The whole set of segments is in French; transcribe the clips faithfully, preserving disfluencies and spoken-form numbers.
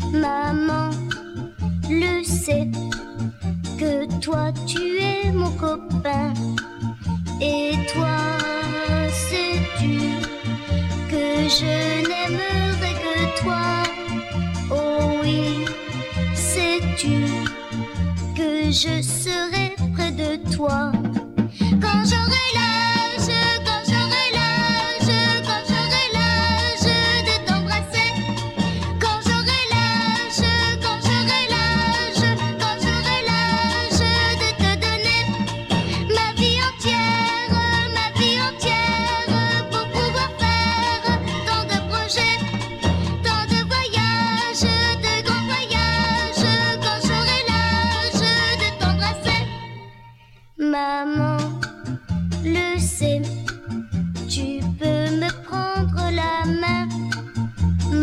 Maman le sait que toi tu es mon copain. Et toi sais-tu que je n'aimerai que toi. Oh oui, sais-tu que je serai près de toi. Quand j'aurai l'âge, quand j'aurai l'âge, quand j'aurai l'âge de t'embrasser. Quand j'aurai l'âge, quand j'aurai l'âge, quand j'aurai l'âge de te donner ma vie entière, ma vie entière, pour pouvoir faire tant de projets, tant de voyages, de grands voyages. Quand j'aurai l'âge de t'embrasser. Maman le sait, tu peux me prendre la main.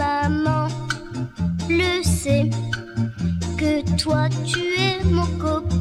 Maman le sait, que toi tu es mon copain.